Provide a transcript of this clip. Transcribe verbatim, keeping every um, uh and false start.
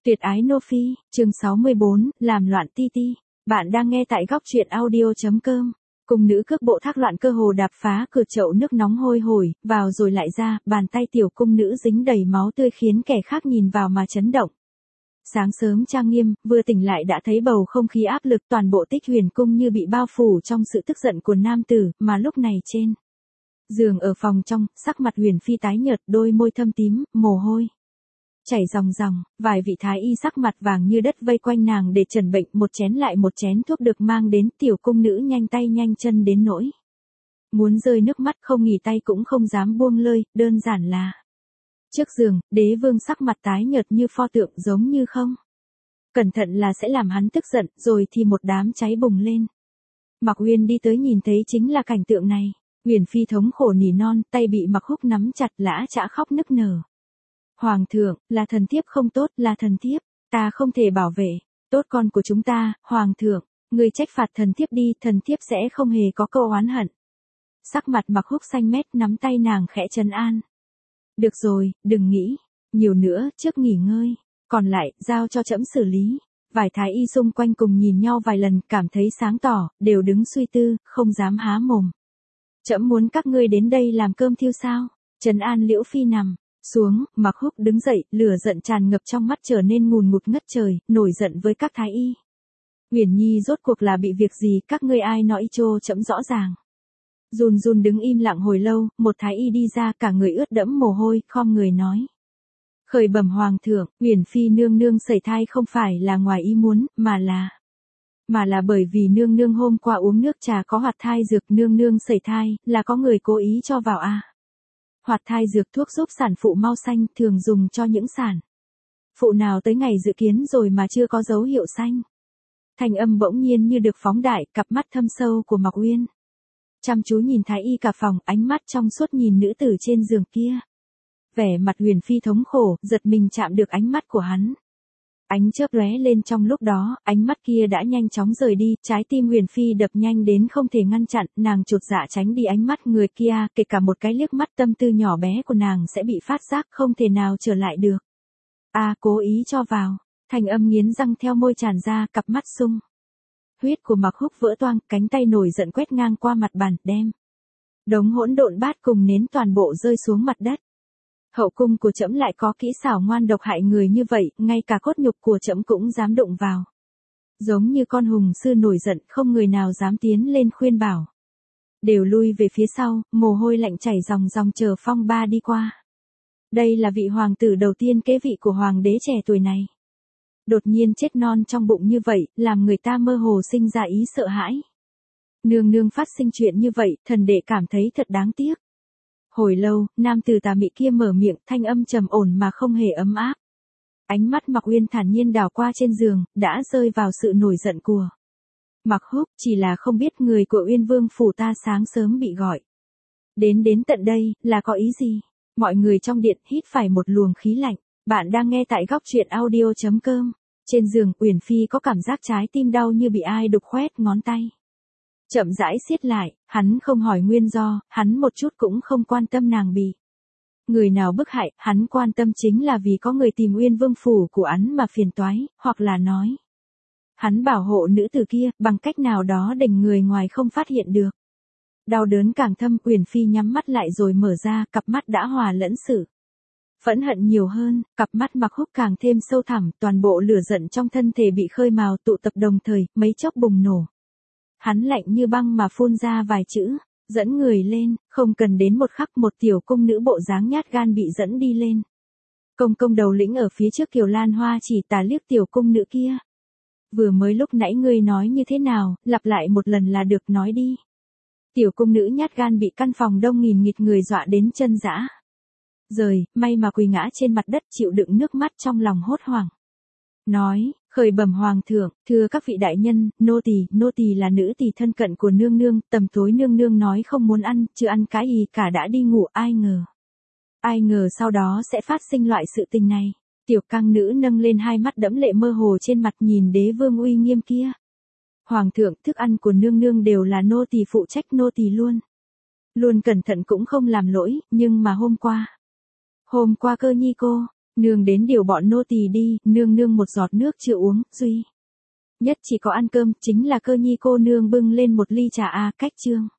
Tuyệt ái Nô Phi, chương sáu mươi bốn, làm loạn ti ti. Bạn đang nghe tại góc truyện audio.com. Cung nữ cước bộ thác loạn cơ hồ đạp phá cửa chậu nước nóng hôi hổi, vào rồi lại ra, bàn tay tiểu cung nữ dính đầy máu tươi khiến kẻ khác nhìn vào mà chấn động. Sáng sớm trang nghiêm, vừa tỉnh lại đã thấy bầu không khí áp lực, toàn bộ Tích Huyền cung như bị bao phủ trong sự tức giận của nam tử, mà lúc này trên giường ở phòng trong, sắc mặt Huyền Phi tái nhợt, đôi môi thâm tím, mồ hôi chảy ròng ròng, vài vị thái y sắc mặt vàng như đất vây quanh nàng để trần bệnh, một chén lại một chén thuốc được mang đến, tiểu cung nữ nhanh tay nhanh chân đến nỗi muốn rơi nước mắt, không nghỉ tay cũng không dám buông lơi, đơn giản là trước giường, đế vương sắc mặt tái nhợt như pho tượng, giống như không cẩn thận là sẽ làm hắn tức giận, rồi thì một đám cháy bùng lên. Mạc Uyên đi tới nhìn thấy chính là cảnh tượng này, Huyền Phi thống khổ nỉ non, tay bị Mạc Húc nắm chặt, lã chã khóc nức nở. Hoàng thượng, là thần thiếp không tốt, là thần thiếp, ta không thể bảo vệ tốt con của chúng ta, hoàng thượng, người trách phạt thần thiếp đi, thần thiếp sẽ không hề có câu oán hận. Sắc mặt Mạc Húc xanh mét, nắm tay nàng khẽ trấn an. Được rồi, đừng nghĩ nhiều nữa, trước nghỉ ngơi, còn lại, giao cho trẫm xử lý. Vài thái y xung quanh cùng nhìn nhau vài lần, cảm thấy sáng tỏ, đều đứng suy tư, không dám há mồm. Trẫm muốn các ngươi đến đây làm cơm thiêu sao? Trấn an Liễu Phi nằm xuống, Mạc Húc đứng dậy, lửa giận tràn ngập trong mắt trở nên ngùn ngụt ngất trời, nổi giận với các thái y. Huyền Nhi rốt cuộc là bị việc gì, các ngươi ai nói cho trẫm rõ ràng. Run run đứng im lặng hồi lâu, một thái y đi ra, cả người ướt đẫm mồ hôi, khom người nói. Khởi bẩm hoàng thượng, Huyền Phi nương nương sẩy thai không phải là ngoài ý muốn, mà là... Mà là bởi vì nương nương hôm qua uống nước trà có hoạt thai dược, nương nương sẩy thai, là có người cố ý cho vào à. Hoạt thai dược thuốc giúp sản phụ mau sanh, thường dùng cho những sản phụ nào tới ngày dự kiến rồi mà chưa có dấu hiệu sanh. Thanh âm bỗng nhiên như được phóng đại, cặp mắt thâm sâu của Mạc Uyên chăm chú nhìn thái y cả phòng, ánh mắt trong suốt nhìn nữ tử trên giường kia. Vẻ mặt Huyền Phi thống khổ, giật mình chạm được ánh mắt của hắn. Ánh chớp lóe lên, trong lúc đó, ánh mắt kia đã nhanh chóng rời đi, trái tim Huyền Phi đập nhanh đến không thể ngăn chặn, nàng chột dạ tránh đi ánh mắt người kia, kể cả một cái liếc mắt tâm tư nhỏ bé của nàng sẽ bị phát giác, không thể nào trở lại được. A, à, cố ý cho vào, thanh âm nghiến răng theo môi tràn ra, cặp mắt sung huyết của Mạc Húc vỡ toang, cánh tay nổi giận quét ngang qua mặt bàn, đem đống hỗn độn bát cùng nến toàn bộ rơi xuống mặt đất. Hậu cung của trẫm lại có kỹ xảo ngoan độc hại người như vậy, ngay cả cốt nhục của trẫm cũng dám đụng vào. Giống như con hùng sư nổi giận, không người nào dám tiến lên khuyên bảo. Đều lui về phía sau, mồ hôi lạnh chảy ròng ròng chờ phong ba đi qua. Đây là vị hoàng tử đầu tiên kế vị của hoàng đế trẻ tuổi này. Đột nhiên chết non trong bụng như vậy, làm người ta mơ hồ sinh ra ý sợ hãi. Nương nương phát sinh chuyện như vậy, thần đệ cảm thấy thật đáng tiếc. Hồi lâu, nam tử tà mị kia mở miệng, thanh âm trầm ổn mà không hề ấm áp. Ánh mắt Mạc Uyên thản nhiên đảo qua trên giường, đã rơi vào sự nổi giận của Mạc Húc, chỉ là không biết người của Uyên Vương phủ ta sáng sớm bị gọi đến đến tận đây, là có ý gì? Mọi người trong điện hít phải một luồng khí lạnh. Bạn đang nghe tại góc truyện audio.com. Trên giường, Uyển Phi có cảm giác trái tim đau như bị ai đục khoét ngón tay. Chậm rãi siết lại, hắn không hỏi nguyên do, hắn một chút cũng không quan tâm nàng bị người nào bức hại, hắn quan tâm chính là vì có người tìm Uyên Vương phủ của hắn mà phiền toái, hoặc là nói hắn bảo hộ nữ tử kia, bằng cách nào đó để người ngoài không phát hiện được. Đau đớn càng thâm, Uyển Phi nhắm mắt lại rồi mở ra, cặp mắt đã hòa lẫn sự phẫn hận nhiều hơn, cặp mắt Mạc Húc càng thêm sâu thẳm, toàn bộ lửa giận trong thân thể bị khơi mào tụ tập đồng thời, mấy chốc bùng nổ. Hắn lạnh như băng mà phun ra vài chữ, dẫn người lên, không cần đến một khắc một tiểu cung nữ bộ dáng nhát gan bị dẫn đi lên. Công công đầu lĩnh ở phía trước Kiều Lan Hoa chỉ tà liếc tiểu cung nữ kia. Vừa mới lúc nãy ngươi nói như thế nào, lặp lại một lần là được, nói đi. Tiểu cung nữ nhát gan bị căn phòng đông nghìn nghịt người dọa đến chân dã rời, may mà quỳ ngã trên mặt đất chịu đựng nước mắt trong lòng hốt hoảng. Nói, khởi bẩm hoàng thượng, thưa các vị đại nhân, nô tỳ, nô tỳ là nữ tỳ thân cận của nương nương, tầm tối nương nương nói không muốn ăn, chưa ăn cái gì cả đã đi ngủ, ai ngờ. Ai ngờ sau đó sẽ phát sinh loại sự tình này. Tiểu cang nữ nâng lên hai mắt đẫm lệ mơ hồ trên mặt nhìn đế vương uy nghiêm kia. Hoàng thượng, thức ăn của nương nương đều là nô tỳ phụ trách, nô tỳ luôn. Luôn cẩn thận cũng không làm lỗi, nhưng mà hôm qua. Hôm qua cơ nhi cô, Nương đến điều bọn nô tỳ đi, nương nương một giọt nước chưa uống, duy nhất chỉ có ăn cơm, chính là Cơ Nhi cô nương bưng lên một ly trà a, cách trương.